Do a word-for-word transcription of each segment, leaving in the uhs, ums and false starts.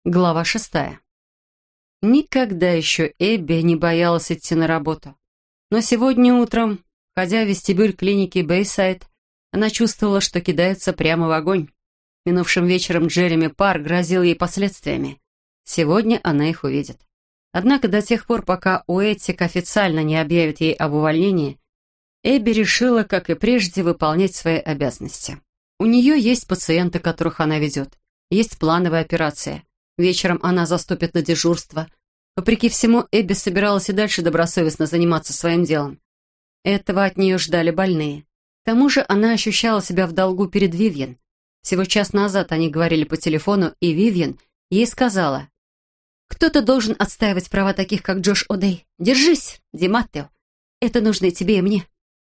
Глава шестая. Никогда еще Эбби не боялась идти на работу. Но сегодня утром, входя в вестибюль клиники Бэйсайд, она чувствовала, что кидается прямо в огонь. Минувшим вечером Джереми Парр грозил ей последствиями. Сегодня она их увидит. Однако до тех пор, пока Уэттик официально не объявит ей об увольнении, Эбби решила, как и прежде, выполнять свои обязанности. У нее есть пациенты, которых она ведет, есть плановая операция. Вечером она заступит на дежурство. Вопреки всему, Эбби собиралась и дальше добросовестно заниматься своим делом. Этого от нее ждали больные. К тому же она ощущала себя в долгу перед Вивьен. Всего час назад они говорили по телефону, и Вивьен ей сказала: «Кто-то должен отстаивать права таких, как Джош О'Дей. Держись, Ди Маттео. Это нужно и тебе, и мне».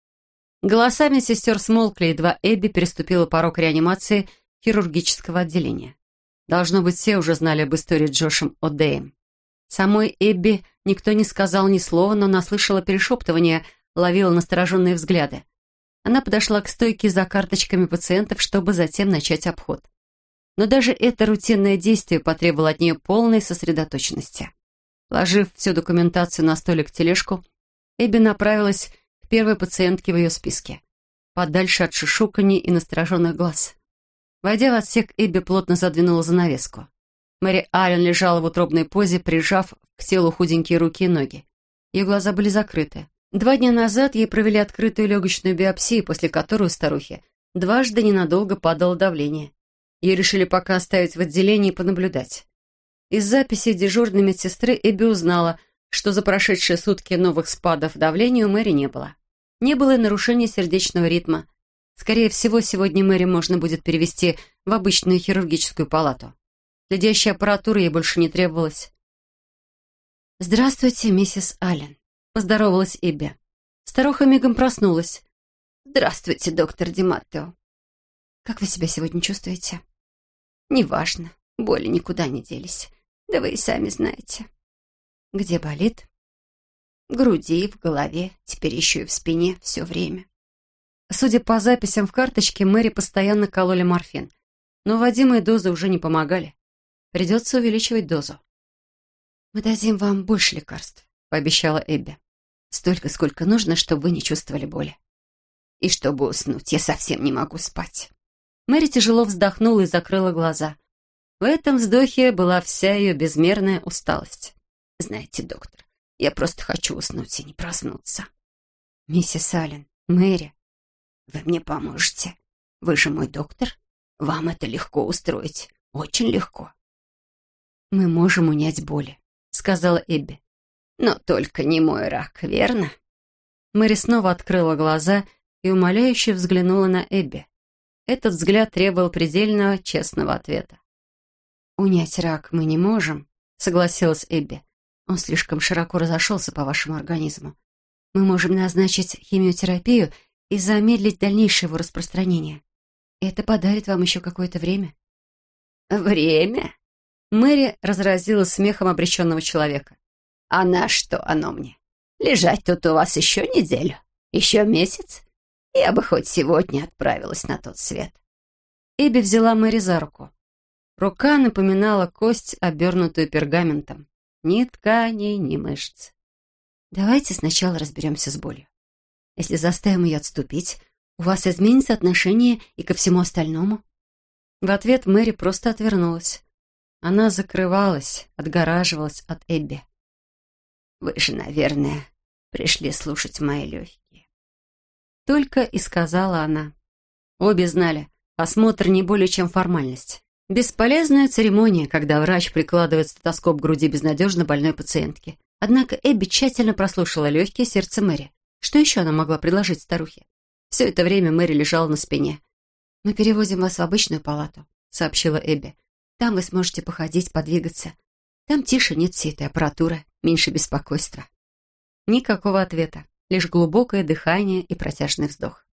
Голосами сестер смолкли, едва Эбби переступила порог реанимации хирургического отделения. Должно быть, все уже знали об истории с Джошем О'Деем. Самой Эбби никто не сказал ни слова, но она слышала перешептывания, ловила настороженные взгляды. Она подошла к стойке за карточками пациентов, чтобы затем начать обход. Но даже это рутинное действие потребовало от нее полной сосредоточенности. Положив всю документацию на столик тележку, Эбби направилась к первой пациентке в ее списке, подальше от шушуканий и настороженных глаз. Войдя в отсек, Эбби плотно задвинула занавеску. Мэри Аллен лежала в утробной позе, прижав к телу худенькие руки и ноги. Ее глаза были закрыты. Два дня назад ей провели открытую легочную биопсию, после которой у старухи дважды ненадолго падало давление. Ее решили пока оставить в отделении и понаблюдать. Из записи дежурной медсестры Эбби узнала, что за прошедшие сутки новых спадов давления у Мэри не было. Не было и нарушения сердечного ритма. Скорее всего, сегодня Мэри можно будет перевести в обычную хирургическую палату. Следящей аппаратуры ей больше не требовалось. «Здравствуйте, миссис Аллен», — поздоровалась Эбби. Старуха мигом проснулась. «Здравствуйте, доктор Ди Маттео. Как вы себя сегодня чувствуете?» «Неважно. Боли никуда не делись. Да вы и сами знаете». «Где болит?» «В груди, в голове, теперь еще и в спине все время». Судя по записям в карточке, Мэри постоянно кололи морфин, но вводимые дозы уже не помогали. Придется увеличивать дозу. «Мы дадим вам больше лекарств», — пообещала Эбби. «Столько, сколько нужно, чтобы вы не чувствовали боли. И чтобы уснуть, я совсем не могу спать». Мэри тяжело вздохнула и закрыла глаза. В этом вздохе была вся ее безмерная усталость. «Знаете, доктор, я просто хочу уснуть и не проснуться». «Миссис Аллен, Мэри, вы мне поможете? Вы же мой доктор. Вам это легко устроить. Очень легко». «Мы можем унять боли», — сказала Эбби. «Но только не мой рак, верно?» Мэри снова открыла глаза и умоляюще взглянула на Эбби. Этот взгляд требовал предельного честного ответа. «Унять рак мы не можем», — согласилась Эбби. «Он слишком широко разошелся по вашему организму. Мы можем назначить химиотерапию и замедлить дальнейшее его распространение. Это подарит вам еще какое-то время». «Время?» Мэри разразилась смехом обреченного человека. «А на что оно мне? Лежать тут у вас еще неделю? Еще месяц? Я бы хоть сегодня отправилась на тот свет». Эбби взяла Мэри за руку. Рука напоминала кость, обернутую пергаментом. Ни тканей, ни мышц. «Давайте сначала разберемся с болью. Если заставим ее отступить, у вас изменится отношение и ко всему остальному». В ответ Мэри просто отвернулась. Она закрывалась, отгораживалась от Эбби. «Вы же, наверное, пришли слушать мои легкие». Только и сказала она. Обе знали, осмотр не более чем формальность. Бесполезная церемония, когда врач прикладывает стетоскоп к груди безнадежно больной пациентки. Однако Эбби тщательно прослушала легкие сердца Мэри. Что еще она могла предложить старухе? Все это время Мэри лежала на спине. «Мы перевозим вас в обычную палату», — сообщила Эбби. «Там вы сможете походить, подвигаться. Там тише, нет всей этой аппаратуры, меньше беспокойства». Никакого ответа, лишь глубокое дыхание и протяжный вздох.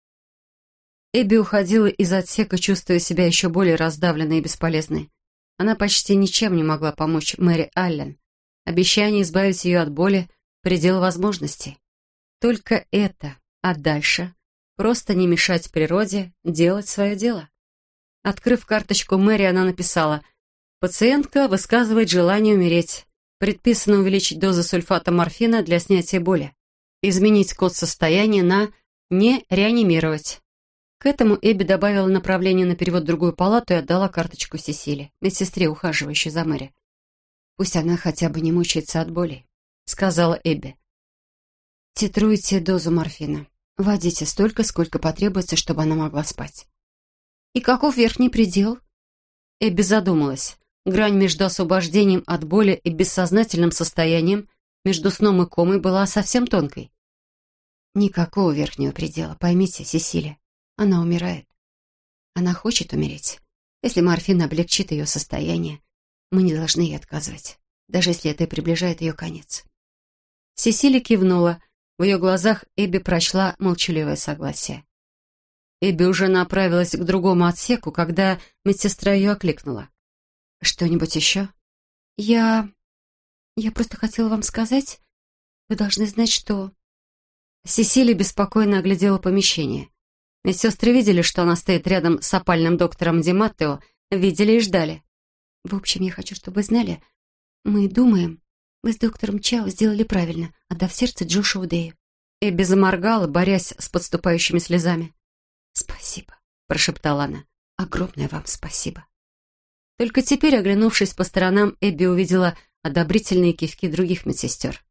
Эбби уходила из отсека, чувствуя себя еще более раздавленной и бесполезной. Она почти ничем не могла помочь Мэри Аллен. Обещание избавить ее от боли — предел возможностей. Только это, а дальше просто не мешать природе делать свое дело. Открыв карточку Мэри, она написала: Пациентка высказывает желание умереть. Предписано увеличить дозу сульфата морфина для снятия боли. Изменить код состояния на «не реанимировать». К этому Эбби добавила направление на перевод в другую палату и отдала карточку Сесиле, медсестре, ухаживающей за Мэри. «Пусть она хотя бы не мучается от боли», — сказала Эбби. «Титруйте дозу морфина. Вводите столько, сколько потребуется, чтобы она могла спать». «И каков верхний предел?» Эбби задумалась. Грань между освобождением от боли и бессознательным состоянием, между сном и комой, была совсем тонкой. «Никакого верхнего предела, поймите, Сесилия. Она умирает. Она хочет умереть. Если морфин облегчит ее состояние, мы не должны ей отказывать, даже если это и приближает ее конец». Сесилия кивнула. В ее глазах Эбби прочла молчаливое согласие. Эбби уже направилась к другому отсеку, когда медсестра ее окликнула. «Что-нибудь еще?» «Я... я просто хотела вам сказать. Вы должны знать, что...» Сесилия беспокойно оглядела помещение. Медсестры видели, что она стоит рядом с опальным доктором Ди Маттео, видели и ждали. «В общем, я хочу, чтобы вы знали, мы думаем, вы с доктором Чао сделали правильно, отдав сердце Джошуа Дэю». Эбби заморгала, борясь с подступающими слезами. «Спасибо», — прошептала она. «Огромное вам спасибо». Только теперь, оглянувшись по сторонам, Эбби увидела одобрительные кивки других медсестер.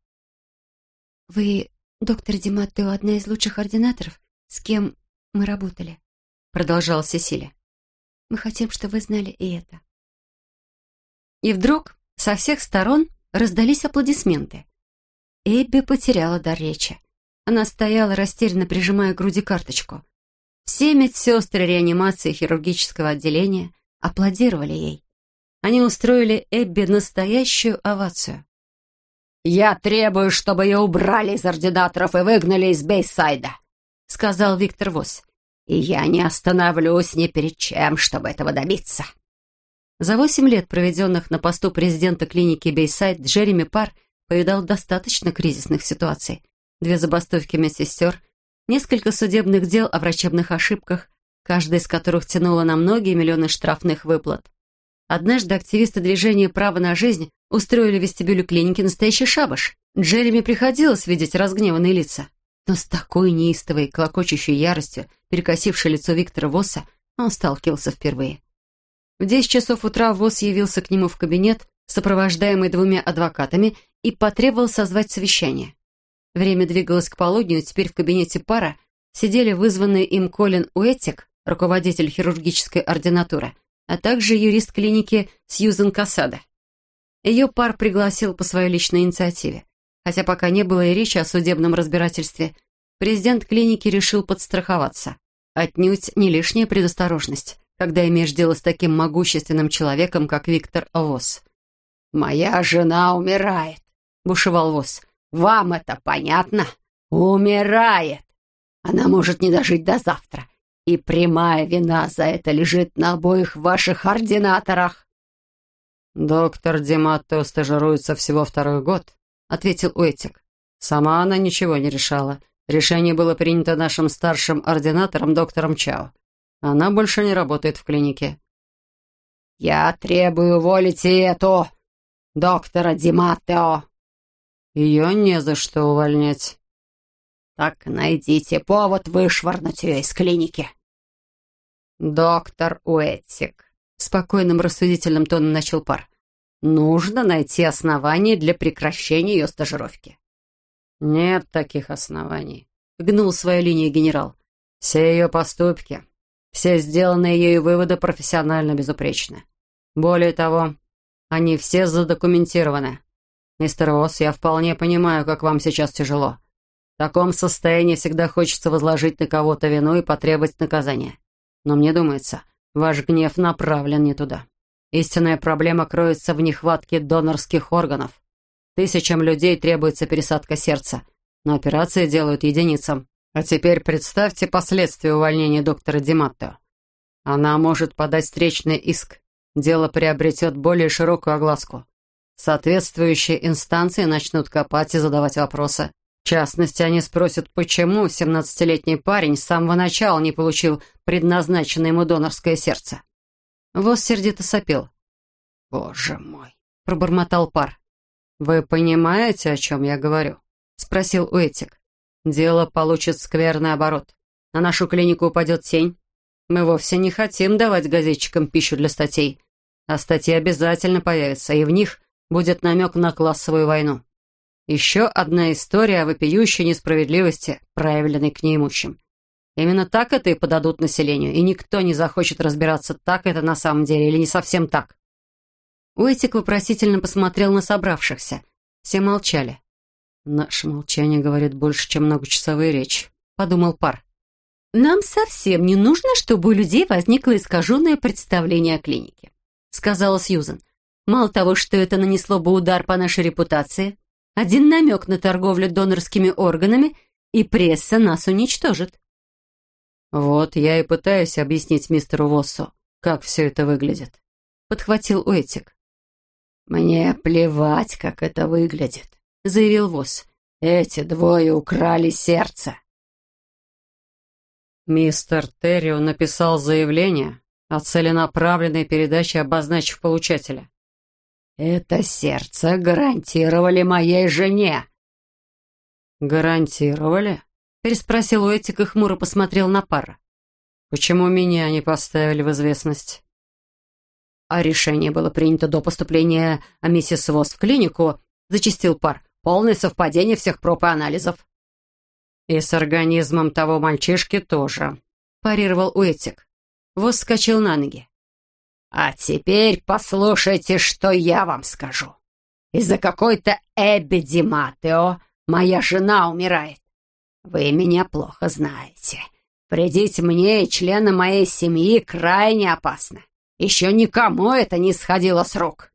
«Вы, доктор Ди Маттео, одна из лучших ординаторов, с кем мы работали», — продолжала Сесилия. «Мы хотим, чтобы вы знали и это». И вдруг со всех сторон раздались аплодисменты. Эбби потеряла дар речи. Она стояла, растерянно прижимая к груди карточку. Все медсестры реанимации и хирургического отделения аплодировали ей. Они устроили Эбби настоящую овацию. «Я требую, чтобы ее убрали из ординаторов и выгнали из Бейсайда», — сказал Виктор Восс. «И я не остановлюсь ни перед чем, чтобы этого добиться». За восемь лет, проведенных на посту президента клиники Бейсайд, Джереми Парр повидал достаточно кризисных ситуаций. Две забастовки медсестер, несколько судебных дел о врачебных ошибках, каждая из которых тянула на многие миллионы штрафных выплат. Однажды активисты движения «Право на жизнь» устроили в вестибюле клиники настоящий шабаш. Джереми приходилось видеть разгневанные лица. Но с такой неистовой, клокочущей яростью, перекосившей лицо Виктора Восса, он сталкивался впервые. В десять часов утра Восс явился к нему в кабинет, сопровождаемый двумя адвокатами, и потребовал созвать совещание. Время двигалось к полудню, и теперь в кабинете Парра сидели вызванные им Колин Уэттик, руководитель хирургической ординатуры, а также юрист клиники Сьюзен Касада. Ее Парр пригласил по своей личной инициативе. Хотя пока не было и речи о судебном разбирательстве, президент клиники решил подстраховаться. Отнюдь не лишняя предосторожность, когда имеешь дело с таким могущественным человеком, как Виктор Восс. «Моя жена умирает», — бушевал Восс. «Вам это понятно? Умирает. Она может не дожить до завтра, и прямая вина за это лежит на обоих ваших ординаторах». «Доктор Ди Маттео стажируется всего второй год», — ответил Уэттик. «Сама она ничего не решала. Решение было принято нашим старшим ординатором, доктором Чао. Она больше не работает в клинике». «Я требую уволить и эту доктора Ди Маттео». «Ее не за что увольнять». «Так найдите повод вышвырнуть ее из клиники». «Доктор Уэттик», — спокойным рассудительным тоном начал Парр, «нужно найти основания для прекращения ее стажировки». «Нет таких оснований», — гнул свою линию генерал. «Все ее поступки, все сделанные ею выводы профессионально безупречны. Более того, они все задокументированы. Мистер Восс, я вполне понимаю, как вам сейчас тяжело. В таком состоянии всегда хочется возложить на кого-то вину и потребовать наказания. Но мне думается, ваш гнев направлен не туда. Истинная проблема кроется в нехватке донорских органов. Тысячам людей требуется пересадка сердца, но операции делают единицам. А теперь представьте последствия увольнения доктора Ди Маттео. Она может подать встречный иск. Дело приобретет более широкую огласку. Соответствующие инстанции начнут копать и задавать вопросы. В частности, они спросят, почему семнадцатилетний парень с самого начала не получил предназначенное ему донорское сердце. Восс сердито сопел. «Боже мой!» — пробормотал Пар. «Вы понимаете, о чем я говорю?» — спросил Уэтик. «Дело получит скверный оборот. На нашу клинику упадет тень. Мы вовсе не хотим давать газетчикам пищу для статей, а статьи обязательно появятся, и в них будет намек на классовую войну. Еще одна история о вопиющей несправедливости, проявленной к неимущим. Именно так это и подадут населению, и никто не захочет разбираться, так это на самом деле или не совсем так». Уэтик вопросительно посмотрел на собравшихся. Все молчали. «Наше молчание говорит больше, чем многочасовая речь», — подумал Пар. «Нам совсем не нужно, чтобы у людей возникло искаженное представление о клинике», — сказала Сьюзен. «Мало того, что это нанесло бы удар по нашей репутации, один намек на торговлю донорскими органами, и пресса нас уничтожит». «Вот я и пытаюсь объяснить мистеру Воссу, как все это выглядит», — подхватил Уэтик. «Мне плевать, как это выглядит», — заявил Восс. «Эти двое украли сердце». Мистер Террио написал заявление о целенаправленной передаче, обозначив получателя. «Это сердце гарантировали моей жене». «Гарантировали?» — переспросил Уэтик и хмуро посмотрел на Пара. «Почему меня не поставили в известность?» «А решение было принято до поступления миссис Восс в клинику», — зачастил Пар. «Полное совпадение всех проб и анализов». «И с организмом того мальчишки тоже», — парировал Уэтик. Восс вскочил на ноги. «А теперь послушайте, что я вам скажу. Из-за какой-то Эбби Ди Маттео моя жена умирает. Вы меня плохо знаете. Вредить мне и членам моей семьи крайне опасно. Еще никому это не сходило с рук».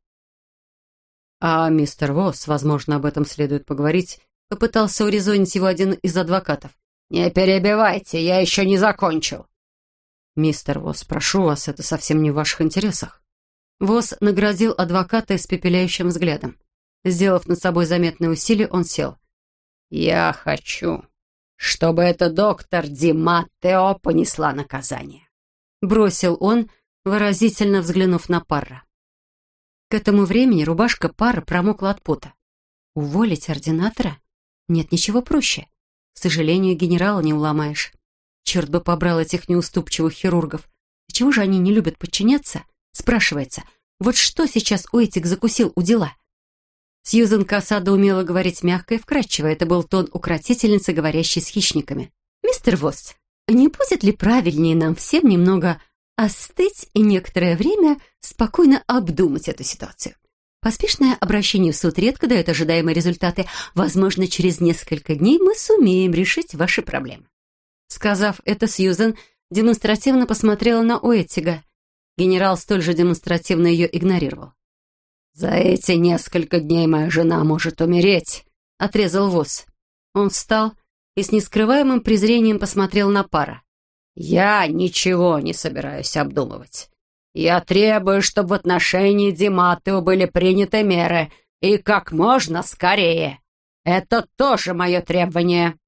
«А мистер Восс, возможно, об этом следует поговорить», — попытался урезонить его один из адвокатов. «Не перебивайте, я еще не закончил». «Мистер Восс, прошу вас, это совсем не в ваших интересах». Восс наградил адвоката испепеляющим взглядом. Сделав над собой заметное усилие, он сел. «Я хочу, чтобы эта доктор Ди Маттео понесла наказание», — бросил он, выразительно взглянув на Парра. К этому времени рубашка Парра промокла от пота. Уволить ординатора? Нет ничего проще. К сожалению, генерала не уломаешь. Черт бы побрал этих неуступчивых хирургов. Чего же они не любят подчиняться? Спрашивается, вот что сейчас Уэтик закусил у дела? Сьюзен Кассада умела говорить мягко и вкрадчиво. Это был тон укротительницы, говорящей с хищниками. «Мистер Восс, не будет ли правильнее нам всем немного остыть и некоторое время спокойно обдумать эту ситуацию? Поспешное обращение в суд редко дает ожидаемые результаты. Возможно, через несколько дней мы сумеем решить ваши проблемы». Сказав это, Сьюзен демонстративно посмотрела на Уэттига. Генерал столь же демонстративно ее игнорировал. «За эти несколько дней моя жена может умереть», — отрезал Восс. Он встал и с нескрываемым презрением посмотрел на Пара. «Я ничего не собираюсь обдумывать. Я требую, чтобы в отношении Ди Маттео были приняты меры, и как можно скорее. Это тоже мое требование».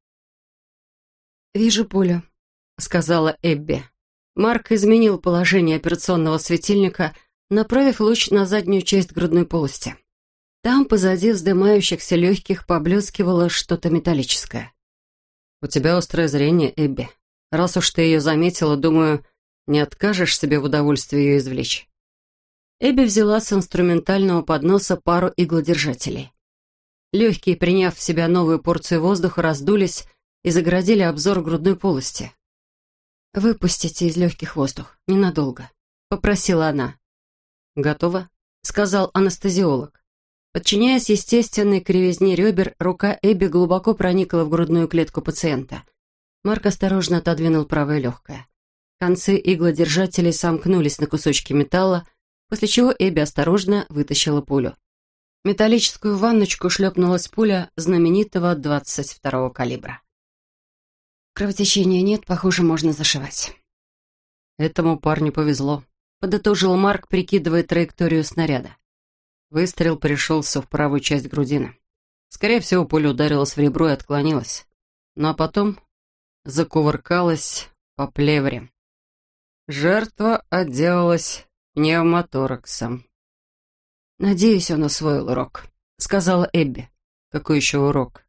«Вижу пулю», — сказала Эбби. Марк изменил положение операционного светильника, направив луч на заднюю часть грудной полости. Там, позади вздымающихся легких, поблескивало что-то металлическое. «У тебя острое зрение, Эбби. Раз уж ты ее заметила, думаю, не откажешь себе в удовольствии ее извлечь». Эбби взяла с инструментального подноса пару иглодержателей. Легкие, приняв в себя новую порцию воздуха, раздулись и загородили обзор грудной полости. «Выпустите из легких воздух, ненадолго», — попросила она. «Готово», — сказал анестезиолог. Подчиняясь естественной кривизне ребер, рука Эбби глубоко проникла в грудную клетку пациента. Марк осторожно отодвинул правое легкое. Концы иглодержателей сомкнулись на кусочки металла, после чего Эбби осторожно вытащила пулю. В металлическую ванночку шлепнулась пуля знаменитого двадцать второго калибра. «Кровотечения нет, похоже, можно зашивать». «Этому парню повезло», — подытожил Марк, прикидывая траекторию снаряда. Выстрел пришелся в правую часть грудины. Скорее всего, пуля ударилась в ребро и отклонилась. Ну а потом закувыркалась по плевре. Жертва отделалась пневмотораксом. «Надеюсь, он усвоил урок», — сказала Эбби. «Какой еще урок?»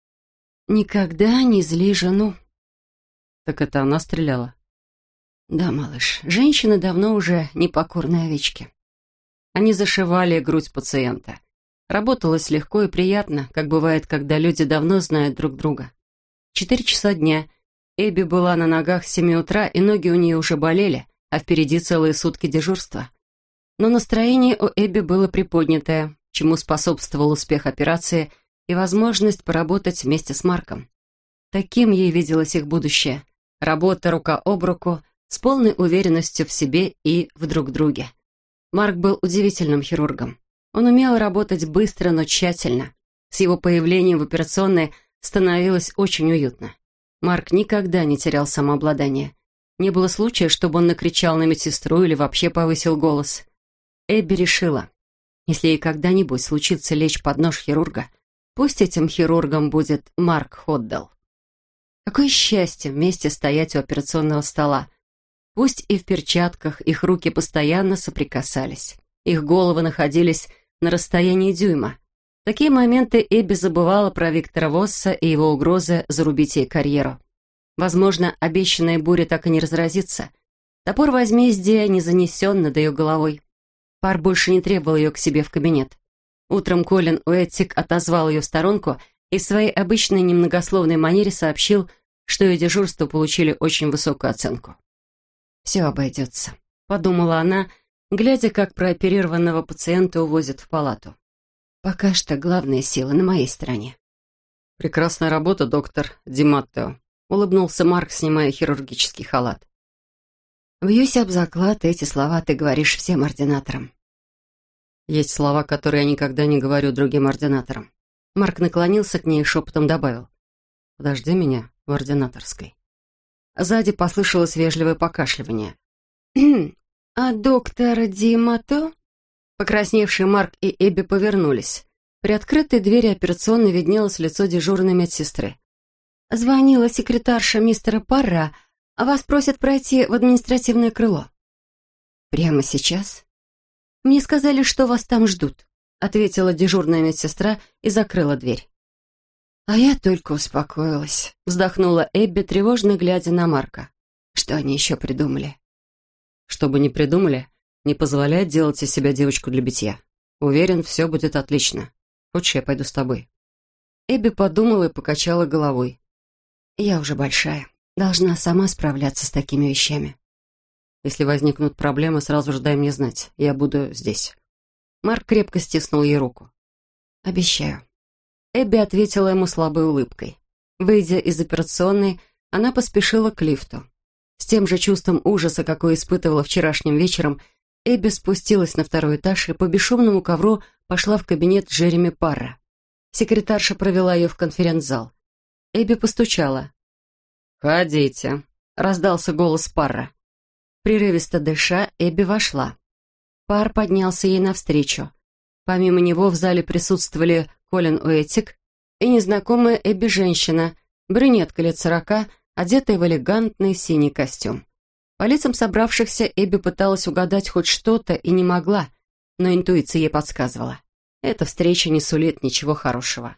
«Никогда не зли жену». «Так это она стреляла?» «Да, малыш, женщины давно уже непокорные овечки». Они зашивали грудь пациента. Работалось легко и приятно, как бывает, когда люди давно знают друг друга. Четыре часа дня. Эбби была на ногах с семи утра, и ноги у нее уже болели, а впереди целые сутки дежурства. Но настроение у Эбби было приподнятое, чему способствовал успех операции и возможность поработать вместе с Марком. Таким ей виделось их будущее. Работа рука об руку, с полной уверенностью в себе и в друг друге. Марк был удивительным хирургом. Он умел работать быстро, но тщательно. С его появлением в операционной становилось очень уютно. Марк никогда не терял самообладание. Не было случая, чтобы он накричал на медсестру или вообще повысил голос. Эбби решила, если ей когда-нибудь случится лечь под нож хирурга, пусть этим хирургом будет Марк Ходдалл. Какое счастье вместе стоять у операционного стола. Пусть и в перчатках их руки постоянно соприкасались. Их головы находились на расстоянии дюйма. В такие моменты Эбби забывала про Виктора Восса и его угрозы зарубить ей карьеру. Возможно, обещанная буря так и не разразится. Топор возмездия не занесен над ее головой. Пар больше не требовал ее к себе в кабинет. Утром Колин Уэттик отозвал ее в сторонку и в своей обычной немногословной манере сообщил, что ее дежурство получили очень высокую оценку. «Все обойдется», — подумала она, глядя, как прооперированного пациента увозят в палату. «Пока что главные силы на моей стороне». «Прекрасная работа, доктор Ди Маттео», — улыбнулся Марк, снимая хирургический халат. «Бьюсь об заклад, эти слова ты говоришь всем ординаторам». «Есть слова, которые я никогда не говорю другим ординаторам». Марк наклонился к ней и шепотом добавил: «Подожди меня в ординаторской». Сзади послышалось вежливое покашливание. «А доктор Ди Маттео?» Покрасневший Марк и Эбби повернулись. При открытой двери операционной виднелось лицо дежурной медсестры. «Звонила секретарша мистера Парра, а вас просят пройти в административное крыло». «Прямо сейчас?» «Мне сказали, что вас там ждут», — ответила дежурная медсестра и закрыла дверь. «А я только успокоилась», — вздохнула Эбби, тревожно глядя на Марка. «Что они еще придумали?» «Что бы ни придумали, не позволяет делать из себя девочку для битья. Уверен, все будет отлично. Хочешь, я пойду с тобой?» Эбби подумала и покачала головой. «Я уже большая, должна сама справляться с такими вещами». «Если возникнут проблемы, сразу же дай мне знать. Я буду здесь». Марк крепко стиснул ей руку. «Обещаю». Эбби ответила ему слабой улыбкой. Выйдя из операционной, она поспешила к лифту. С тем же чувством ужаса, какое испытывала вчерашним вечером, Эбби спустилась на второй этаж и по бесшумному ковру пошла в кабинет Джереми Парра. Секретарша провела ее в конференц-зал. Эбби постучала. «Входите», — раздался голос Парра. Прерывисто дыша, Эбби вошла. Пар поднялся ей навстречу. Помимо него в зале присутствовали Колин Уэттик и незнакомая Эбби женщина, брюнетка лет сорока, одетая в элегантный синий костюм. По лицам собравшихся Эбби пыталась угадать хоть что-то и не могла, но интуиция ей подсказывала. Эта встреча не сулит ничего хорошего.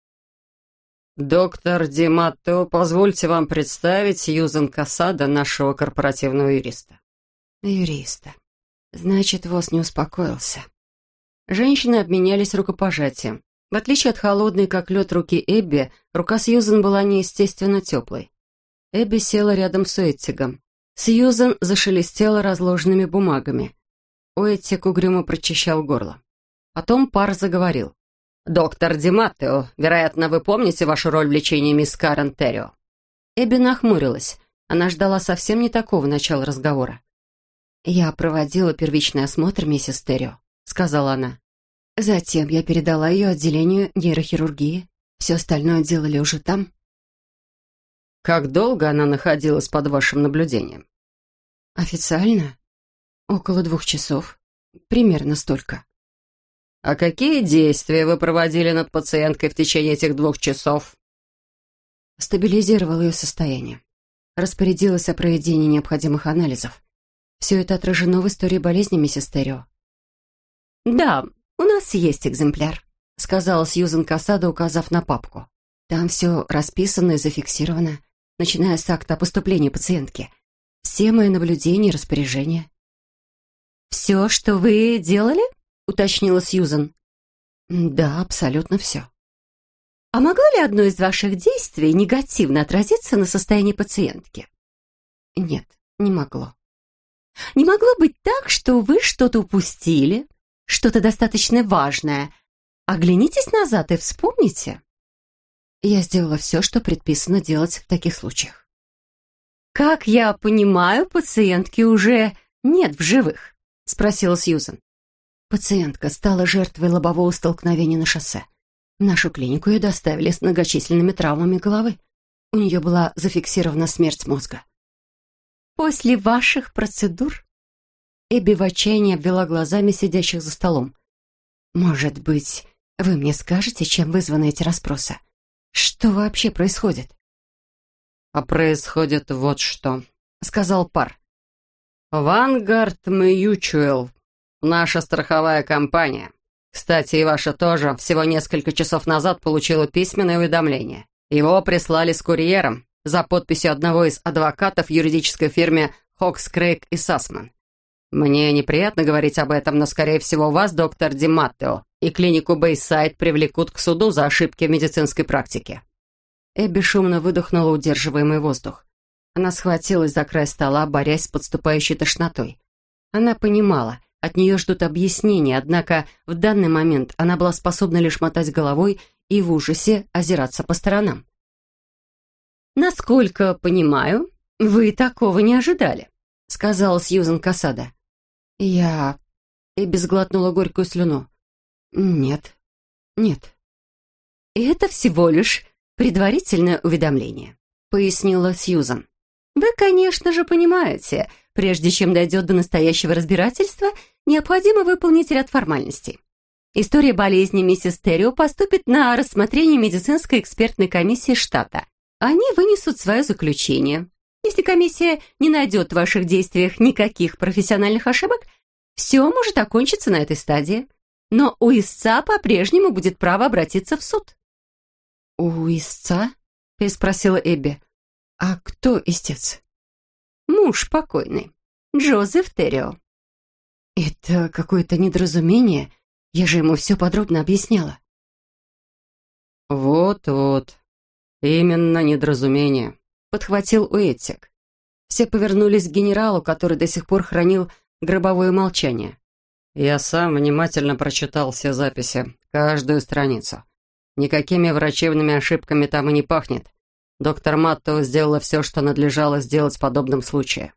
«Доктор Ди Маттео, позвольте вам представить Сьюзен Кассада, нашего корпоративного юриста». «Юриста. Значит, ВОЗ не успокоился». Женщины обменялись рукопожатием. В отличие от холодной, как лед, руки Эбби, рука Сьюзен была неестественно теплой. Эбби села рядом с Уэттигом. Сьюзен зашелестела разложенными бумагами. Уэттиг угрюмо прочищал горло. Потом Пар заговорил. «Доктор Ди Маттео, вероятно, вы помните вашу роль в лечении мисс Карен Террио?» Эбби нахмурилась. Она ждала совсем не такого начала разговора. «Я проводила первичный осмотр миссис Террио», — сказала она. «Затем я передала ее отделению нейрохирургии. Все остальное делали уже там». «Как долго она находилась под вашим наблюдением?» «Официально? Около двух часов. Примерно столько». «А какие действия вы проводили над пациенткой в течение этих двух часов?» Стабилизировала ее состояние. Распорядилась о проведении необходимых анализов. Все это отражено в истории болезни миссис Террио. «Да, «У нас есть экземпляр», — сказала Сьюзен Касада, указав на папку. «Там все расписано и зафиксировано, начиная с акта о поступлении пациентки. Все мои наблюдения и распоряжения». «Все, что вы делали?» — уточнила Сьюзен. «Да, абсолютно все». «А могло ли одно из ваших действий негативно отразиться на состоянии пациентки?» «Нет, не могло». «Не могло быть так, что вы что-то упустили, что-то достаточно важное. Оглянитесь назад и вспомните». Я сделала все, что предписано делать в таких случаях. «Как я понимаю, пациентки уже нет в живых?» — спросила Сьюзен. Пациентка стала жертвой лобового столкновения на шоссе. В нашу клинику ее доставили с многочисленными травмами головы. У нее была зафиксирована смерть мозга. «После ваших процедур?» Эбби в отчаянии обвела глазами сидящих за столом. «Может быть, вы мне скажете, чем вызваны эти расспросы? Что вообще происходит?» «А происходит вот что», — сказал Пар. «Vanguard Mutual, наша страховая компания. Кстати, и ваша тоже всего несколько часов назад получила письменное уведомление. Его прислали с курьером за подписью одного из адвокатов в юридической фирме Хокс, Крейг и Сассман. Мне неприятно говорить об этом, но, скорее всего, вас, доктор Ди Маттео, и клинику Бэйсайд привлекут к суду за ошибки в медицинской практике». Эбби шумно выдохнула удерживаемый воздух. Она схватилась за край стола, борясь с подступающей тошнотой. Она понимала, от нее ждут объяснений, однако в данный момент она была способна лишь мотать головой и в ужасе озираться по сторонам. «Насколько понимаю, вы такого не ожидали», — сказала Сьюзен Касада. «Я...» — Эбби сглотнула горькую слюну. «Нет, нет». «Это всего лишь предварительное уведомление», — пояснила Сьюзен. «Вы, конечно же, понимаете, прежде чем дойдет до настоящего разбирательства, необходимо выполнить ряд формальностей. История болезни миссис Террио поступит на рассмотрение медицинской экспертной комиссии штата. Они вынесут свое заключение. Если комиссия не найдет в ваших действиях никаких профессиональных ошибок, все может окончиться на этой стадии. Но у истца по-прежнему будет право обратиться в суд». «У истца?» — переспросила Эбби. «А кто истец?» «Муж покойный, Джозеф Террио». «Это какое-то недоразумение. Я же ему все подробно объясняла». «Вот-вот, именно недоразумение», — подхватил Уэттик. Все повернулись к генералу, который до сих пор хранил гробовое молчание. «Я сам внимательно прочитал все записи, каждую страницу. Никакими врачебными ошибками там и не пахнет. Доктор Маттео сделала все, что надлежало сделать в подобном случае».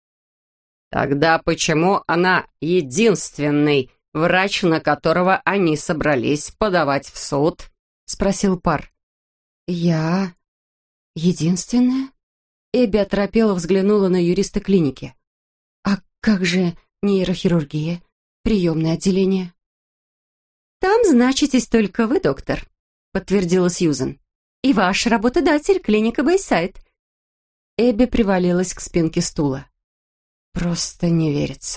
«Тогда почему она единственный врач, на которого они собрались подавать в суд?» — спросил Пар. «Я... единственная?» Эбби оторопела взглянула на юриста клиники. «А как же нейрохирургия, приемное отделение?» «Там значитесь только вы, доктор», — подтвердила Сьюзен. «И ваш работодатель, клиника Бэйсайд». Эбби привалилась к спинке стула. «Просто не верится».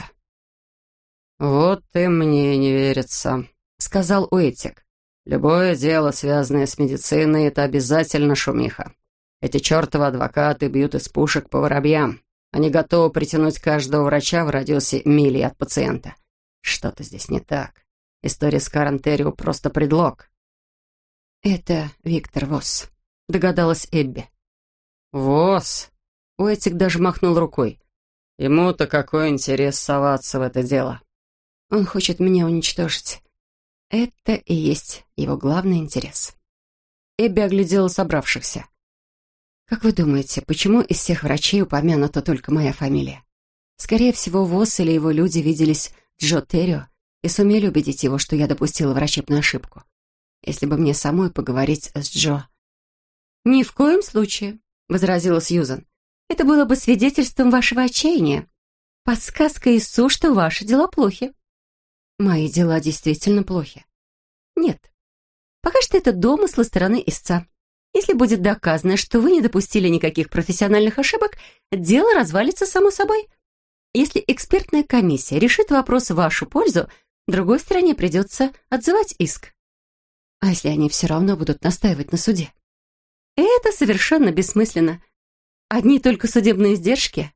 «Вот и мне не верится», — сказал Уэттик. «Любое дело, связанное с медициной, это обязательно шумиха. Эти чертовы адвокаты бьют из пушек по воробьям. Они готовы притянуть каждого врача в радиусе мили от пациента. Что-то здесь не так. История с Карен Террио просто предлог». «Это Виктор Восс», — догадалась Эбби. «Восс?» — Уэттик даже махнул рукой. «Ему-то какой интерес соваться в это дело?» «Он хочет меня уничтожить. Это и есть его главный интерес». Эбби оглядела собравшихся. «Как вы думаете, почему из всех врачей упомянута только моя фамилия? Скорее всего, Восс или его люди виделись Джо Террио и сумели убедить его, что я допустила врачебную ошибку. Если бы мне самой поговорить с Джо...» «Ни в коем случае», — возразила Сьюзен. «Это было бы свидетельством вашего отчаяния. Подсказка истцу, что ваши дела плохи». «Мои дела действительно плохи». «Нет. Пока что это домыслы стороны истца. Если будет доказано, что вы не допустили никаких профессиональных ошибок, дело развалится само собой. Если экспертная комиссия решит вопрос в вашу пользу, Другой стороне придется отзывать иск. А если они все равно будут настаивать на суде? Это совершенно бессмысленно. Одни только судебные издержки.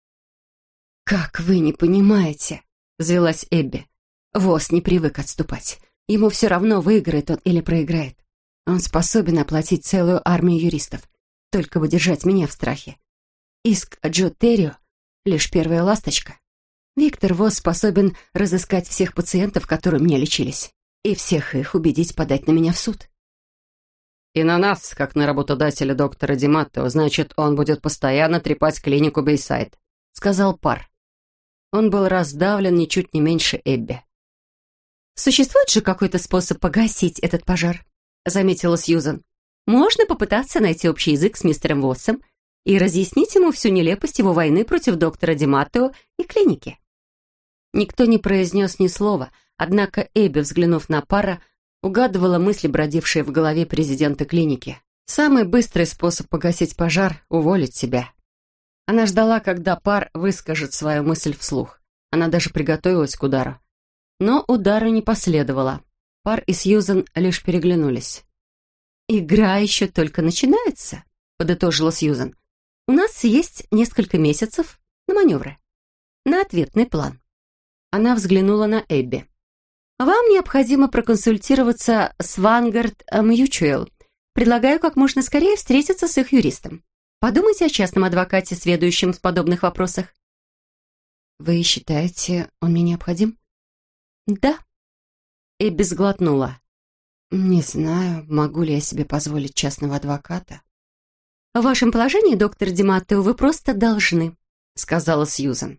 «Как вы не понимаете?» — взвилась Эбби. «Восс не привык отступать. Ему все равно, выиграет он или проиграет. Он способен оплатить целую армию юристов, только бы держать меня в страхе. Иск Джо Террио — лишь первая ласточка. Виктор Восс способен разыскать всех пациентов, которые мне лечились, и всех их убедить подать на меня в суд». И на нас, как на работодателя доктора Диматтео, значит, он будет постоянно трепать клинику Бейсайд», — сказал Пар. Он был раздавлен ничуть не меньше Эбби. «Существует же какой-то способ погасить этот пожар», — заметила Сьюзан. «Можно попытаться найти общий язык с мистером Воссом и разъяснить ему всю нелепость его войны против доктора Диматтео и клиники». Никто не произнес ни слова, однако Эбби, взглянув на Пара, угадывала мысли, бродившие в голове президента клиники. Самый быстрый способ погасить пожар — уволить себя. Она ждала, когда Пар выскажет свою мысль вслух. Она даже приготовилась к удару. Но удара не последовало. Пар и Сьюзан лишь переглянулись. «Игра еще только начинается», — подытожила Сьюзан. «У нас есть несколько месяцев на маневры, на ответный план». Она взглянула на Эбби. «Вам необходимо проконсультироваться с Vanguard Mutual. Предлагаю как можно скорее встретиться с их юристом. Подумайте о частном адвокате, сведущем в подобных вопросах». «Вы считаете, он мне необходим?» «Да». Эбби сглотнула. «Не знаю, могу ли я себе позволить частного адвоката». «В вашем положении, доктор Диматтео, вы просто должны», — сказала Сьюзан.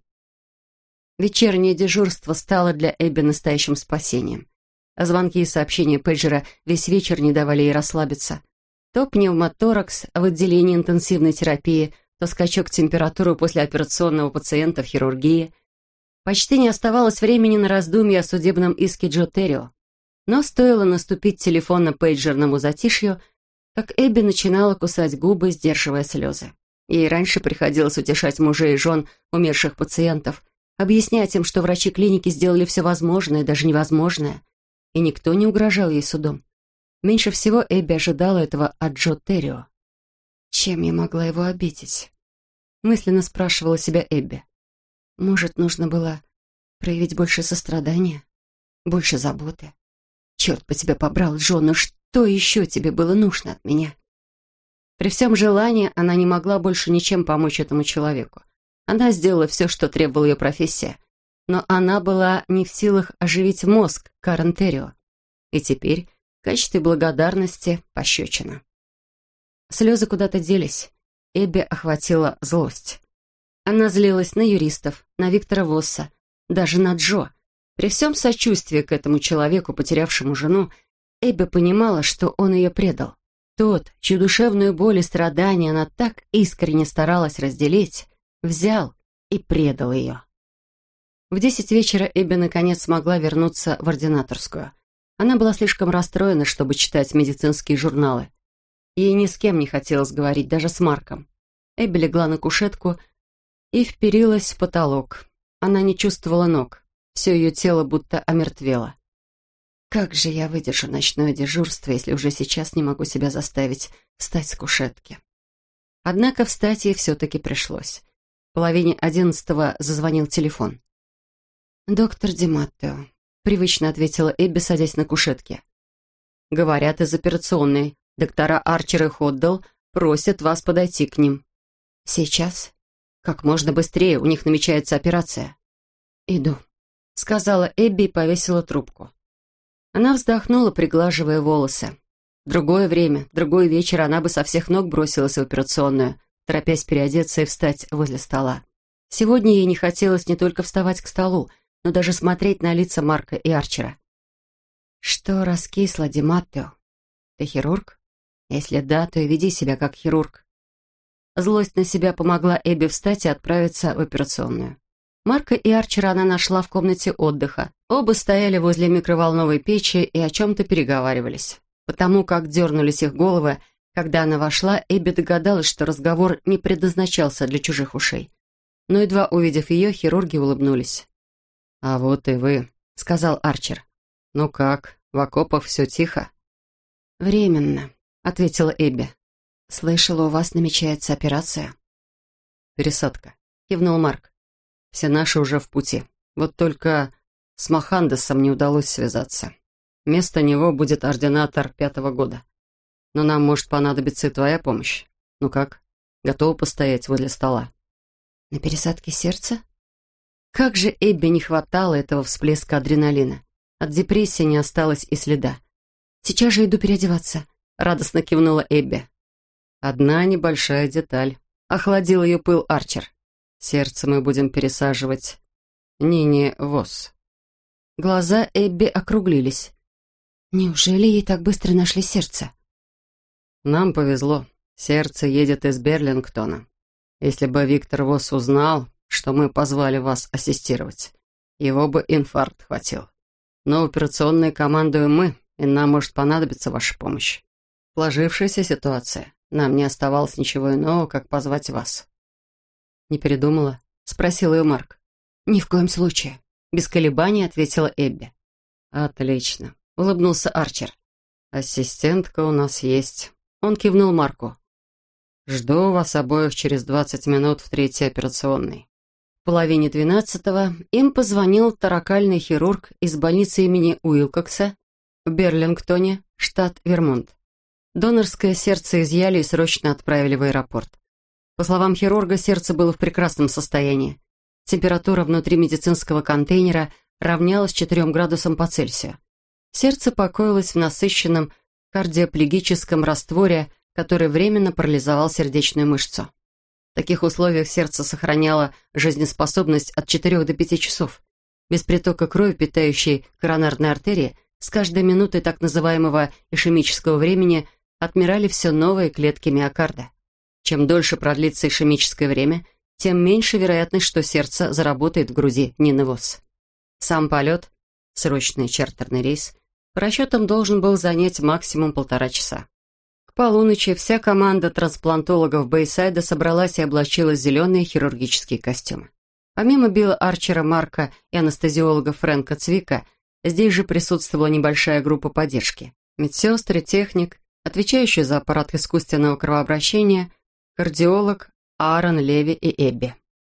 Вечернее дежурство стало для Эбби настоящим спасением. Звонки и сообщения пейджера весь вечер не давали ей расслабиться. То пневмоторакс в отделении интенсивной терапии, то скачок температуры после операционного пациента в хирургии. Почти не оставалось времени на раздумья о судебном иске Джо Террио. Но стоило наступить телефонно-пейджерному затишью, как Эбби начинала кусать губы, сдерживая слезы. Ей раньше приходилось утешать мужей и жен умерших пациентов, объяснять им, что врачи клиники сделали все возможное, даже невозможное, и никто не угрожал ей судом. Меньше всего Эбби ожидала этого от Джо Террио. «Чем я могла его обидеть?» Мысленно спрашивала себя Эбби. «Может, нужно было проявить больше сострадания, больше заботы? Черт бы тебя побрал, Джо, но что еще тебе было нужно от меня?» При всем желании она не могла больше ничем помочь этому человеку. Она сделала все, что требовала ее профессия, но она была не в силах оживить мозг Карен Террио. И теперь в качестве благодарности пощечина. Слезы куда-то делись. Эбби охватила злость. Она злилась на юристов, на Виктора Восса, даже на Джо. При всем сочувствии к этому человеку, потерявшему жену, Эбби понимала, что он ее предал. Тот, чью душевную боль и страдания она так искренне старалась разделить, взял и предал ее. В десять вечера Эбби наконец смогла вернуться в ординаторскую. Она была слишком расстроена, чтобы читать медицинские журналы. Ей ни с кем не хотелось говорить, даже с Марком. Эбби легла на кушетку и вперилась в потолок. Она не чувствовала ног. Все ее тело будто омертвело. Как же я выдержу ночное дежурство, если уже сейчас не могу себя заставить встать с кушетки? Однако встать ей все-таки пришлось. В половине одиннадцатого зазвонил телефон. «Доктор Диматтео», — привычно ответила Эбби, садясь на кушетке. «Говорят, из операционной. Доктора Арчер и Ходдл просят вас подойти к ним». «Сейчас?» «Как можно быстрее, у них намечается операция». «Иду», — сказала Эбби и повесила трубку. Она вздохнула, приглаживая волосы. В другое время, в другой вечер она бы со всех ног бросилась в операционную, торопясь переодеться и встать возле стола. Сегодня ей не хотелось не только вставать к столу, но даже смотреть на лица Марка и Арчера. «Что раскисло, Диматтео? Ты хирург? Если да, то и веди себя как хирург». Злость на себя помогла Эбби встать и отправиться в операционную. Марка и Арчера она нашла в комнате отдыха. Оба стояли возле микроволновой печи и о чем-то переговаривались. Потому как дернулись их головы, когда она вошла, Эбби догадалась, что разговор не предназначался для чужих ушей. Но едва увидев ее, хирурги улыбнулись. «А вот и вы», — сказал Арчер. «Ну как, в окопах все тихо?» «Временно», — ответила Эбби. «Слышала, у вас намечается операция». «Пересадка», — кивнул Марк. «Все наши уже в пути. Вот только с Махандесом не удалось связаться. Вместо него будет ординатор пятого года. Но нам может понадобиться и твоя помощь. Ну как, готова постоять возле стола?» «На пересадке сердца?» Как же Эбби не хватало этого всплеска адреналина. От депрессии не осталось и следа. «Сейчас же иду переодеваться», — радостно кивнула Эбби. «Одна небольшая деталь», — охладил ее пыл Арчер. «Сердце мы будем пересаживать Нине Восс». Глаза Эбби округлились. «Неужели ей так быстро нашли сердце?» «Нам повезло. Сердце едет из Берлингтона. Если бы Виктор Восс узнал, что мы позвали вас ассистировать, его бы инфаркт хватил. Но операционной командуем мы, и нам может понадобиться ваша помощь. Сложившаяся ситуация. Нам не оставалось ничего иного, как позвать вас». «Не передумала?» — спросил ее Марк. «Ни в коем случае», — без колебаний ответила Эбби. «Отлично», — улыбнулся Арчер. «Ассистентка у нас есть». Он кивнул Марку. «Жду вас обоих через двадцать минут в третьей операционной». В половине двенадцатого им позвонил торакальный хирург из больницы имени Уилкокса в Берлингтоне, штат Вермонт. Донорское сердце изъяли и срочно отправили в аэропорт. По словам хирурга, сердце было в прекрасном состоянии. Температура внутри медицинского контейнера равнялась четырем градусам по Цельсию. Сердце покоилось в насыщенном кардиоплегическом растворе, который временно парализовал сердечную мышцу. В таких условиях сердце сохраняло жизнеспособность от четырёх до пяти часов. Без притока крови, питающей коронарные артерии, с каждой минутой так называемого ишемического времени отмирали все новые клетки миокарда. Чем дольше продлится ишемическое время, тем меньше вероятность, что сердце заработает в груди Нины Восс. Сам полет, срочный чартерный рейс, по расчетам должен был занять максимум полтора часа. К полуночи вся команда трансплантологов Бэйсайда собралась и облачилась в зеленые хирургические костюмы. Помимо Билла Арчера, Марка и анестезиолога Фрэнка Цвика, здесь же присутствовала небольшая группа поддержки. Медсестры, техник, отвечающий за аппарат искусственного кровообращения, кардиолог Аарон, Леви и Эбби.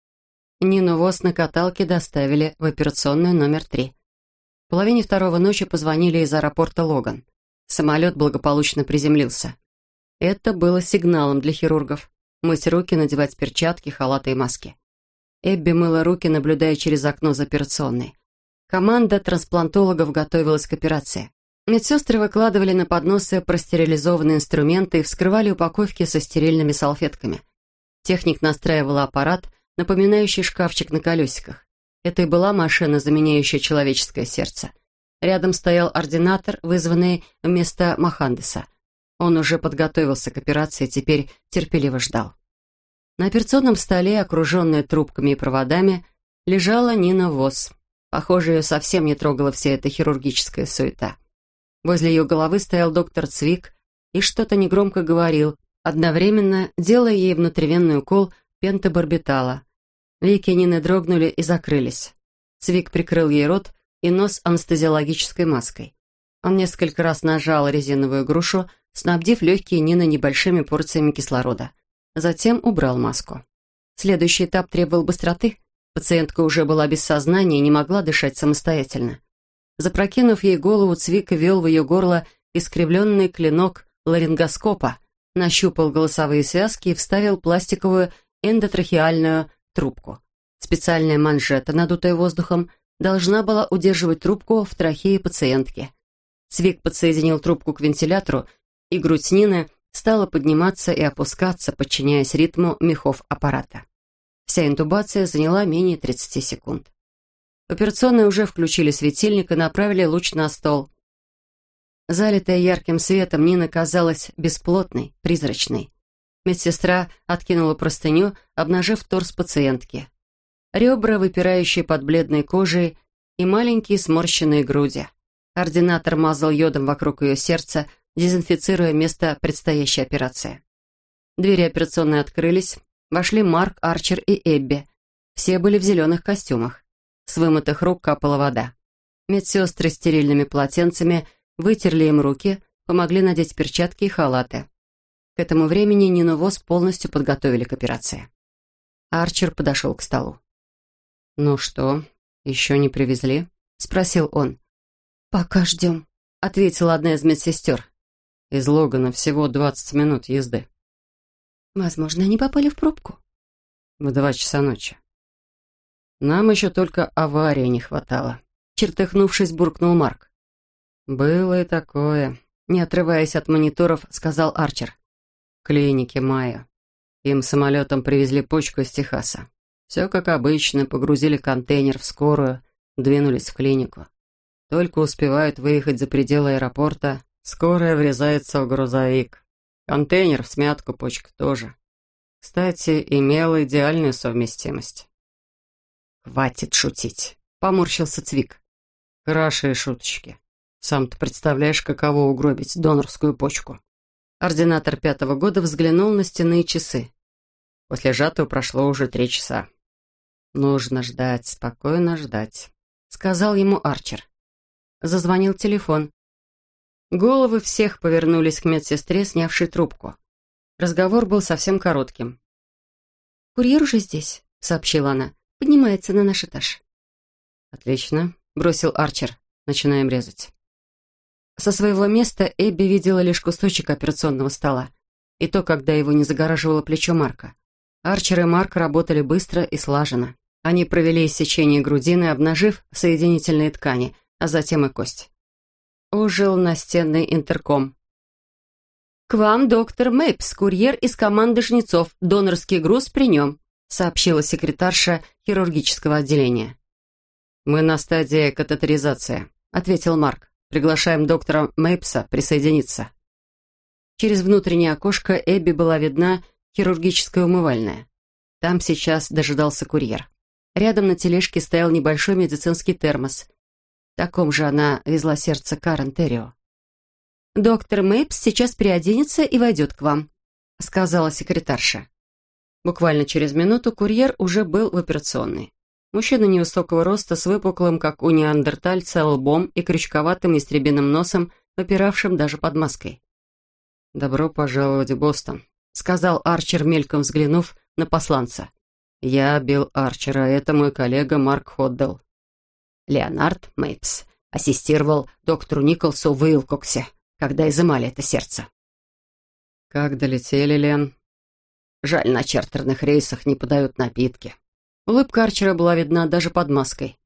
Нину Восс на каталке доставили в операционную номер три. В половине второго ночи позвонили из аэропорта Логан. Самолет благополучно приземлился. Это было сигналом для хирургов. Мыть руки, надевать перчатки, халаты и маски. Эбби мыла руки, наблюдая через окно за операционной. Команда трансплантологов готовилась к операции. Медсестры выкладывали на подносы простерилизованные инструменты и вскрывали упаковки со стерильными салфетками. Техник настраивал аппарат, напоминающий шкафчик на колесиках. Это и была машина, заменяющая человеческое сердце. Рядом стоял ординатор, вызванный вместо Махандеса. Он уже подготовился к операции, теперь терпеливо ждал. На операционном столе, окруженная трубками и проводами, лежала Нина Восс. Похоже, ее совсем не трогала вся эта хирургическая суета. Возле ее головы стоял доктор Цвик и что-то негромко говорил, одновременно делая ей внутривенный укол пентабарбитала. Веки Нины дрогнули и закрылись. Цвик прикрыл ей рот и нос анестезиологической маской. Он несколько раз нажал резиновую грушу, снабдив легкие Нины небольшими порциями кислорода. Затем убрал маску. Следующий этап требовал быстроты. Пациентка уже была без сознания и не могла дышать самостоятельно. Запрокинув ей голову, Цвик ввел в ее горло искривленный клинок ларингоскопа, нащупал голосовые связки и вставил пластиковую эндотрахеальную трубку. Специальная манжета, надутая воздухом, должна была удерживать трубку в трахее пациентки. Цвик подсоединил трубку к вентилятору, и грудь Нины стала подниматься и опускаться, подчиняясь ритму мехов аппарата. Вся интубация заняла менее тридцати секунд. В операционной уже включили светильник и направили луч на стол. Залитая ярким светом, Нина казалась бесплотной, призрачной. Медсестра откинула простыню, обнажив торс пациентки. Ребра, выпирающие под бледной кожей, и маленькие сморщенные груди. Ординатор мазал йодом вокруг ее сердца, дезинфицируя место предстоящей операции. Двери операционной открылись. Вошли Марк, Арчер и Эбби. Все были в зеленых костюмах. С вымытых рук капала вода. Медсестры стерильными полотенцами вытерли им руки, помогли надеть перчатки и халаты. К этому времени Нину Вос полностью подготовили к операции. Арчер подошел к столу. «Ну что, еще не привезли?» — спросил он. «Пока ждем», — ответила одна из медсестер. «Из Логана всего двадцать минут езды». «Возможно, они попали в пробку». «В два часа ночи». «Нам еще только аварии не хватало», — чертыхнувшись, буркнул Марк. «Было и такое», — не отрываясь от мониторов, сказал Арчер. «В клинике Майя. Им самолетом привезли почку из Техаса. Все как обычно, погрузили контейнер в скорую, двинулись в клинику. Только успевают выехать за пределы аэропорта, скорая врезается в грузовик. Контейнер в смятку, почка тоже. Кстати, имела идеальную совместимость». «Хватит шутить», — поморщился Цвик. «Хорошие шуточки. Сам ты представляешь, каково угробить донорскую почку». Ординатор пятого года взглянул на стенные часы. После жатвы прошло уже три часа. «Нужно ждать, спокойно ждать», — сказал ему Арчер. Зазвонил телефон. Головы всех повернулись к медсестре, снявшей трубку. Разговор был совсем коротким. «Курьер уже здесь», — сообщила она. «Поднимается на наш этаж». «Отлично», — бросил Арчер. «Начинаем резать». Со своего места Эбби видела лишь кусочек операционного стола. И то, когда его не загораживало плечо Марка. Арчер и Марк работали быстро и слаженно. Они провели иссечение грудины, обнажив соединительные ткани, а затем и кость. Ожил настенный интерком. «К вам доктор Мэйпс, курьер из команды жнецов. Донорский груз при нем», сообщила секретарша хирургического отделения. «Мы на стадии катетеризации», — ответил Марк. «Приглашаем доктора Мэйпса присоединиться». Через внутреннее окошко Эбби была видна хирургическая умывальная. Там сейчас дожидался курьер. Рядом на тележке стоял небольшой медицинский термос. В таком же она везла сердце Карен Террио. «Доктор Мэйпс сейчас переоденется и войдет к вам», — сказала секретарша. Буквально через минуту курьер уже был в операционной. Мужчина невысокого роста с выпуклым, как у неандертальца, лбом и крючковатым ястребиным носом, выпиравшим даже под маской. «Добро пожаловать в Бостон», — сказал Арчер, мельком взглянув на посланца. «Я Билл Арчер, а это мой коллега Марк Ходдell». Леонард Мэйпс ассистировал доктору Николсу в Уилкоксе, когда изымали это сердце. «Как долетели, Лен?» «Жаль, на чартерных рейсах не подают напитки». Улыбка Арчера была видна даже под маской.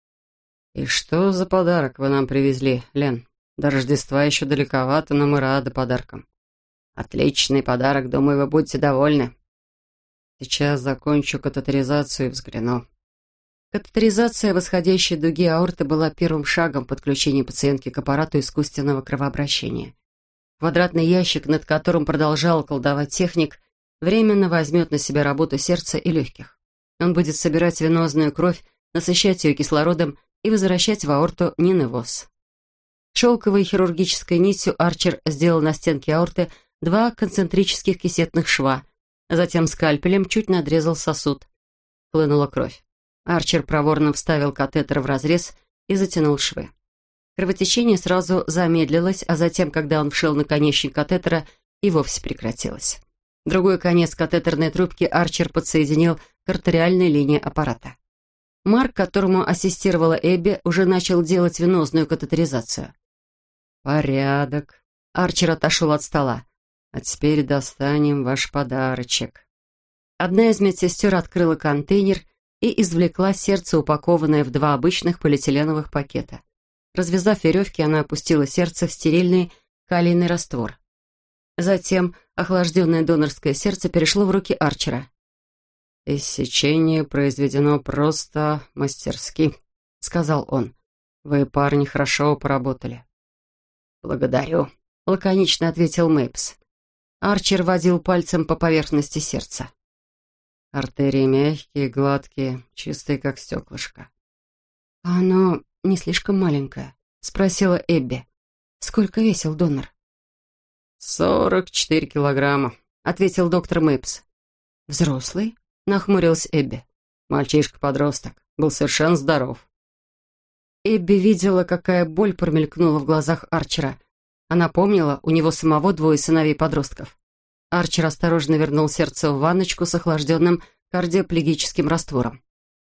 «И что за подарок вы нам привезли, Лен? До Рождества еще далековато, но мы рады подаркам». «Отличный подарок, думаю, вы будете довольны». «Сейчас закончу катетеризацию и взгляну». Катетеризация восходящей дуги аорты была первым шагом подключения пациентки к аппарату искусственного кровообращения. Квадратный ящик, над которым продолжал колдовать техник, временно возьмет на себя работу сердца и легких. Он будет собирать венозную кровь, насыщать ее кислородом и возвращать в аорту Нины Вос. Шелковой хирургической нитью Арчер сделал на стенке аорты два концентрических кисетных шва, а затем скальпелем чуть надрезал сосуд. Хлынула кровь. Арчер проворно вставил катетер в разрез и затянул швы. Кровотечение сразу замедлилось, а затем, когда он вшил наконечник катетера, и вовсе прекратилось. Другой конец катетерной трубки Арчер подсоединил к артериальной линии аппарата. Марк, которому ассистировала Эбби, уже начал делать венозную катетеризацию. «Порядок». Арчер отошел от стола. «А теперь достанем ваш подарочек». Одна из медсестер открыла контейнер и извлекла сердце, упакованное в два обычных полиэтиленовых пакета. Развязав веревки, она опустила сердце в стерильный калийный раствор. Затем охлажденное донорское сердце перешло в руки Арчера. «Иссечение произведено просто мастерски», — сказал он. «Вы, парни, хорошо поработали». «Благодарю», — лаконично ответил Мэйпс. Арчер водил пальцем по поверхности сердца. «Артерии мягкие, гладкие, чистые, как стеклышко». «А оно не слишком маленькое?» — спросила Эбби. «Сколько весил донор?» «Сорок четыре килограмма», — ответил доктор Мэйпс. «Взрослый?» — нахмурилась Эбби. «Мальчишка-подросток. Был совершенно здоров». Эбби видела, какая боль промелькнула в глазах Арчера. Она помнила, у него самого двое сыновей-подростков. Арчер осторожно вернул сердце в ванночку с охлажденным кардиоплегическим раствором.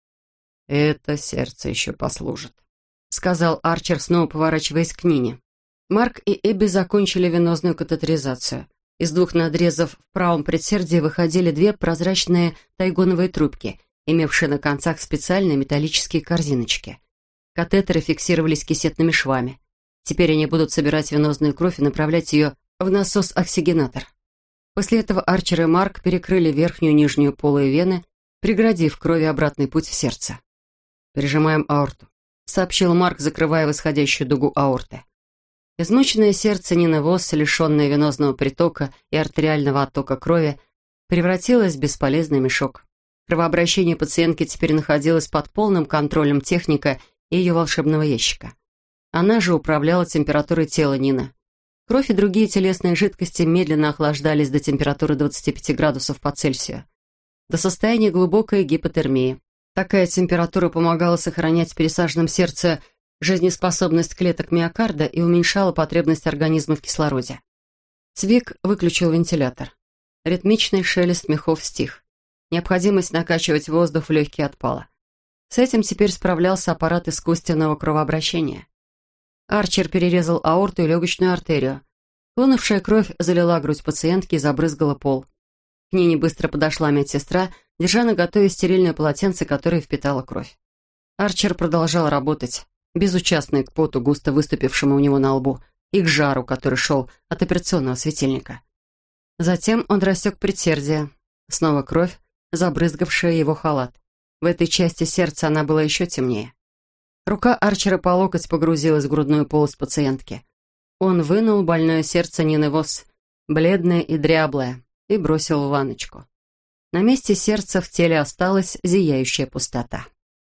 «Это сердце еще послужит», — сказал Арчер, снова поворачиваясь к Нине. Марк и Эбби закончили венозную катетеризацию. Из двух надрезов в правом предсердии выходили две прозрачные тайгоновые трубки, имевшие на концах специальные металлические корзиночки. Катетеры фиксировались кисетными швами. Теперь они будут собирать венозную кровь и направлять ее в насос-оксигенатор. После этого Арчер и Марк перекрыли верхнюю и нижнюю полые вены, преградив крови обратный путь в сердце. «Пережимаем аорту», — сообщил Марк, закрывая восходящую дугу аорты. Измученное сердце Нины Восс, лишенное венозного притока и артериального оттока крови, превратилось в бесполезный мешок. Кровообращение пациентки теперь находилось под полным контролем техника и ее волшебного ящика. Она же управляла температурой тела Нины. Кровь и другие телесные жидкости медленно охлаждались до температуры двадцати пяти градусов по Цельсию, до состояния глубокой гипотермии. Такая температура помогала сохранять в пересаженном сердце жизнеспособность клеток миокарда и уменьшала потребность организма в кислороде. Цвик выключил вентилятор. Ритмичный шелест мехов стих. Необходимость накачивать воздух в легкие отпала. С этим теперь справлялся аппарат искусственного кровообращения. Арчер перерезал аорту и легочную артерию. Хлынувшая кровь залила грудь пациентки и забрызгала пол. К Нине быстро подошла медсестра, держа наготове стерильное полотенце, которое впитало кровь. Арчер продолжал работать, безучастный к поту, густо выступившему у него на лбу, и к жару, который шел от операционного светильника. Затем он рассек предсердие. Снова кровь, забрызгавшая его халат. В этой части сердца она была еще темнее. Рука Арчера по локоть погрузилась в грудную полость пациентки. Он вынул больное сердце Нины Восс, бледное и дряблое, и бросил в ванночку. На месте сердца в теле осталась зияющая пустота.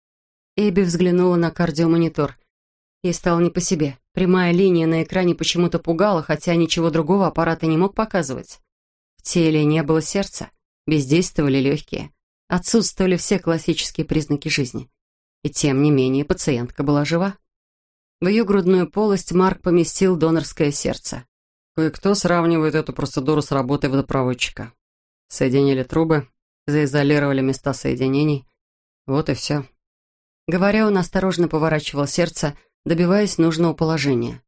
Эбби взглянула на кардиомонитор. Ей стало не по себе. Прямая линия на экране почему-то пугала, хотя ничего другого аппарат и не мог показывать. В теле не было сердца, бездействовали легкие, отсутствовали все классические признаки жизни. И тем не менее пациентка была жива. В ее грудную полость Марк поместил донорское сердце. Кое-кто сравнивает эту процедуру с работой водопроводчика. Соединили трубы, заизолировали места соединений. Вот и все. Говоря, он осторожно поворачивал сердце, добиваясь нужного положения.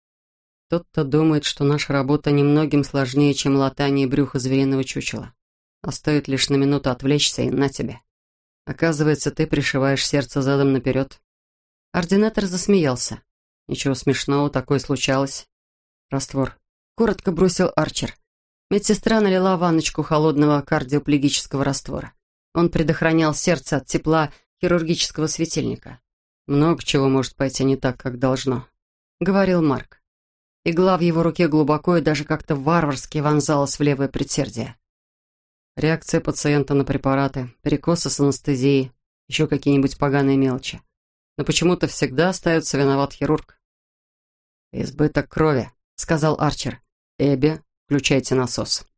Тот-то думает, что наша работа немногим сложнее, чем латание брюха звериного чучела. А стоит лишь на минуту отвлечься, и на тебе. Оказывается, ты пришиваешь сердце задом наперед. Ординатор засмеялся. Ничего смешного, такое случалось. Раствор. Коротко бросил Арчер. Медсестра налила в ванночку холодного кардиоплегического раствора. Он предохранял сердце от тепла хирургического светильника. «Много чего может пойти не так, как должно», — говорил Марк. Игла в его руке глубоко и даже как-то варварски вонзалась в левое предсердие. Реакция пациента на препараты, перекосы с анестезией, еще какие-нибудь поганые мелочи. Но почему-то всегда остается виноват хирург. «Избыток крови», — сказал Арчер. «Эбби, включайте насос».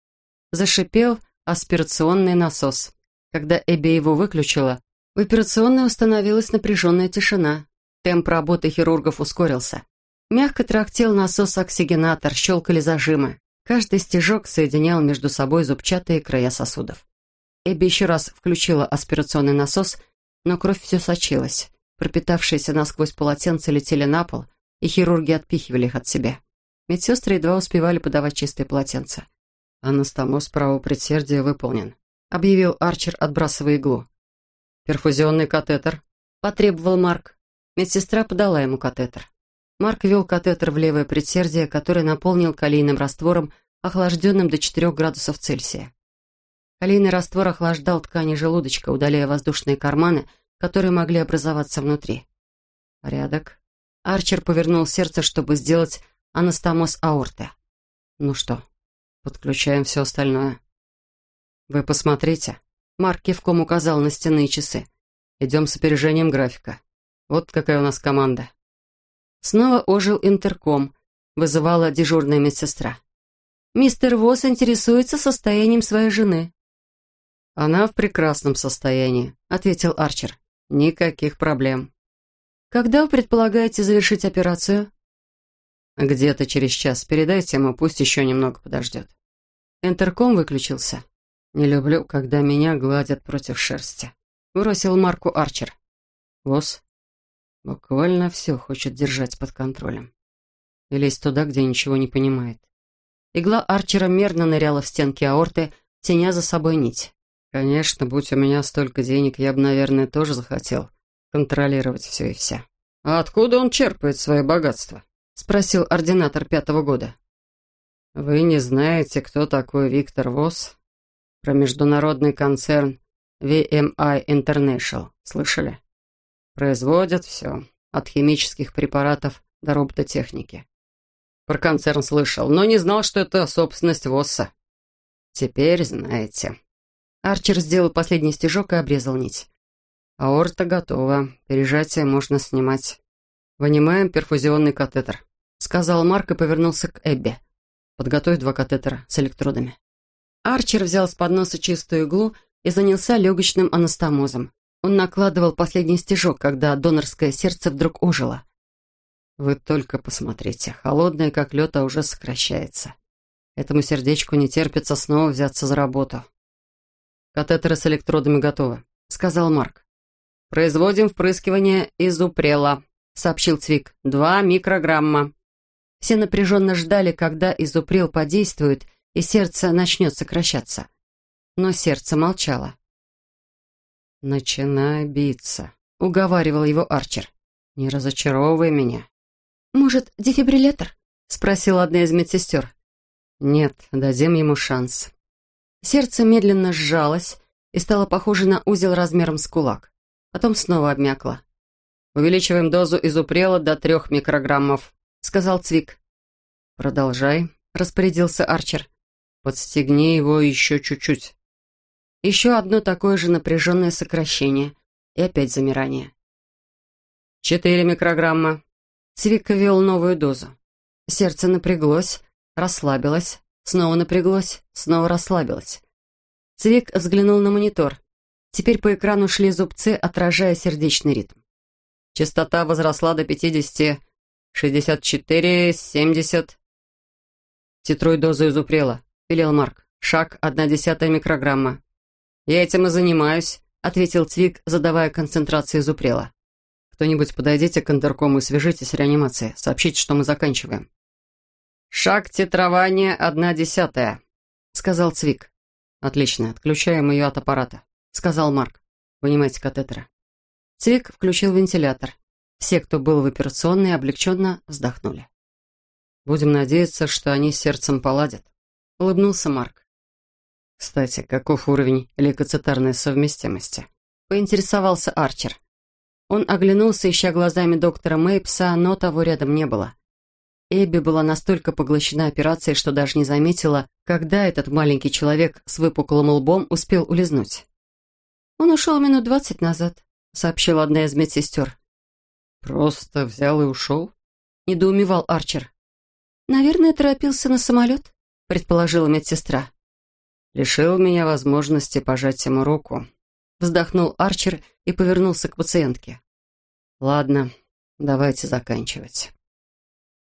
Зашипел аспирационный насос. Когда Эбби его выключила, в операционной установилась напряженная тишина. Темп работы хирургов ускорился. Мягко трактел насос-оксигенатор, щелкали зажимы. Каждый стежок соединял между собой зубчатые края сосудов. Эбби еще раз включила аспирационный насос, но кровь все сочилась. Пропитавшиеся насквозь полотенца летели на пол, и хирурги отпихивали их от себя. Медсестры едва успевали подавать чистые полотенца. «Анастомоз правого предсердия выполнен», — объявил Арчер, отбрасывая иглу. «Перфузионный катетер», — потребовал Марк. Медсестра подала ему катетер. Марк ввел катетер в левое предсердие, который наполнил калийным раствором, охлажденным до четырёх градусов Цельсия. Калийный раствор охлаждал ткани желудочка, удаляя воздушные карманы, которые могли образоваться внутри. Порядок. Арчер повернул сердце, чтобы сделать анастомоз аорты. «Ну что, подключаем все остальное». «Вы посмотрите». Марк кивком указал на стенные часы. «Идем с опережением графика. Вот какая у нас команда». Снова ожил интерком. Вызывала дежурная медсестра. «Мистер Восс интересуется состоянием своей жены». «Она в прекрасном состоянии», — ответил Арчер. «Никаких проблем». Когда вы предполагаете завершить операцию? Где-то через час. Передайте ему, пусть еще немного подождет. Интерком выключился. Не люблю, когда меня гладят против шерсти. Бросил Марку Арчер. Восс буквально все хочет держать под контролем. И лезть туда, где ничего не понимает. Игла Арчера мерно ныряла в стенки аорты, теня за собой нить. Конечно, будь у меня столько денег, я бы, наверное, тоже захотел контролировать все и вся. А откуда он черпает свое богатство? Спросил ординатор пятого года. Вы не знаете, кто такой Виктор Восс? Про международный концерн ви эм ай International. Слышали? Производят все, от химических препаратов до робототехники. Про концерн слышал, но не знал, что это собственность Восса. Теперь знаете. Арчер сделал последний стежок и обрезал нить. Аорта готова, пережатие можно снимать. Вынимаем перфузионный катетер, сказал Марк и повернулся к Эбби. Подготовь два катетера с электродами. Арчер взял с подноса чистую иглу и занялся легочным анастомозом. Он накладывал последний стежок, когда донорское сердце вдруг ожило. Вы только посмотрите, холодное как лед, а уже сокращается. Этому сердечку не терпится снова взяться за работу. Катетеры с электродами готовы, сказал Марк. Производим впрыскивание изупрела, сообщил Цвик. Два микрограмма. Все напряженно ждали, когда изупрел подействует и сердце начнет сокращаться. Но сердце молчало. «Начинай биться», — уговаривал его Арчер. «Не разочаровывай меня». «Может, дефибриллятор?» — спросила одна из медсестер. «Нет, дадим ему шанс». Сердце медленно сжалось и стало похоже на узел размером с кулак. Потом снова обмякло. «Увеличиваем дозу изупрела до трех микрограммов», — сказал Цвик. «Продолжай», — распорядился Арчер. «Подстегни его еще чуть-чуть». Еще одно такое же напряженное сокращение. И опять замирание. «Четыре микрограмма». Цвик ввел новую дозу. Сердце напряглось, расслабилось, снова напряглось, снова расслабилось. Цвик взглянул на монитор. Теперь по экрану шли зубцы, отражая сердечный ритм. Частота возросла до пятидесяти, шестьдесят четыре, семьдесят. «Титруй дозу изупрела», — велел Марк. «Шаг одна десятая микрограмма». «Я этим и занимаюсь», — ответил Цвик, задавая концентрацию изупрела. «Кто-нибудь подойдите к интеркому и свяжитесь с реанимацией. Сообщите, что мы заканчиваем». «Шаг титрования одна десятая», — сказал Цвик. «Отлично, отключаем ее от аппарата», — сказал Марк. «Вынимайте катетеры». Цвик включил вентилятор. Все, кто был в операционной, облегченно вздохнули. «Будем надеяться, что они с сердцем поладят», — улыбнулся Марк. «Кстати, каков уровень лейкоцитарной совместимости?» — поинтересовался Арчер. Он оглянулся, ища глазами доктора Мейпса, но того рядом не было. Эбби была настолько поглощена операцией, что даже не заметила, когда этот маленький человек с выпуклым лбом успел улизнуть. «Он ушел минут двадцать назад», — сообщила одна из медсестер. «Просто взял и ушел?» — недоумевал Арчер. «Наверное, торопился на самолет», — предположила медсестра. «Лишил меня возможности пожать ему руку», — вздохнул Арчер и повернулся к пациентке. «Ладно, давайте заканчивать».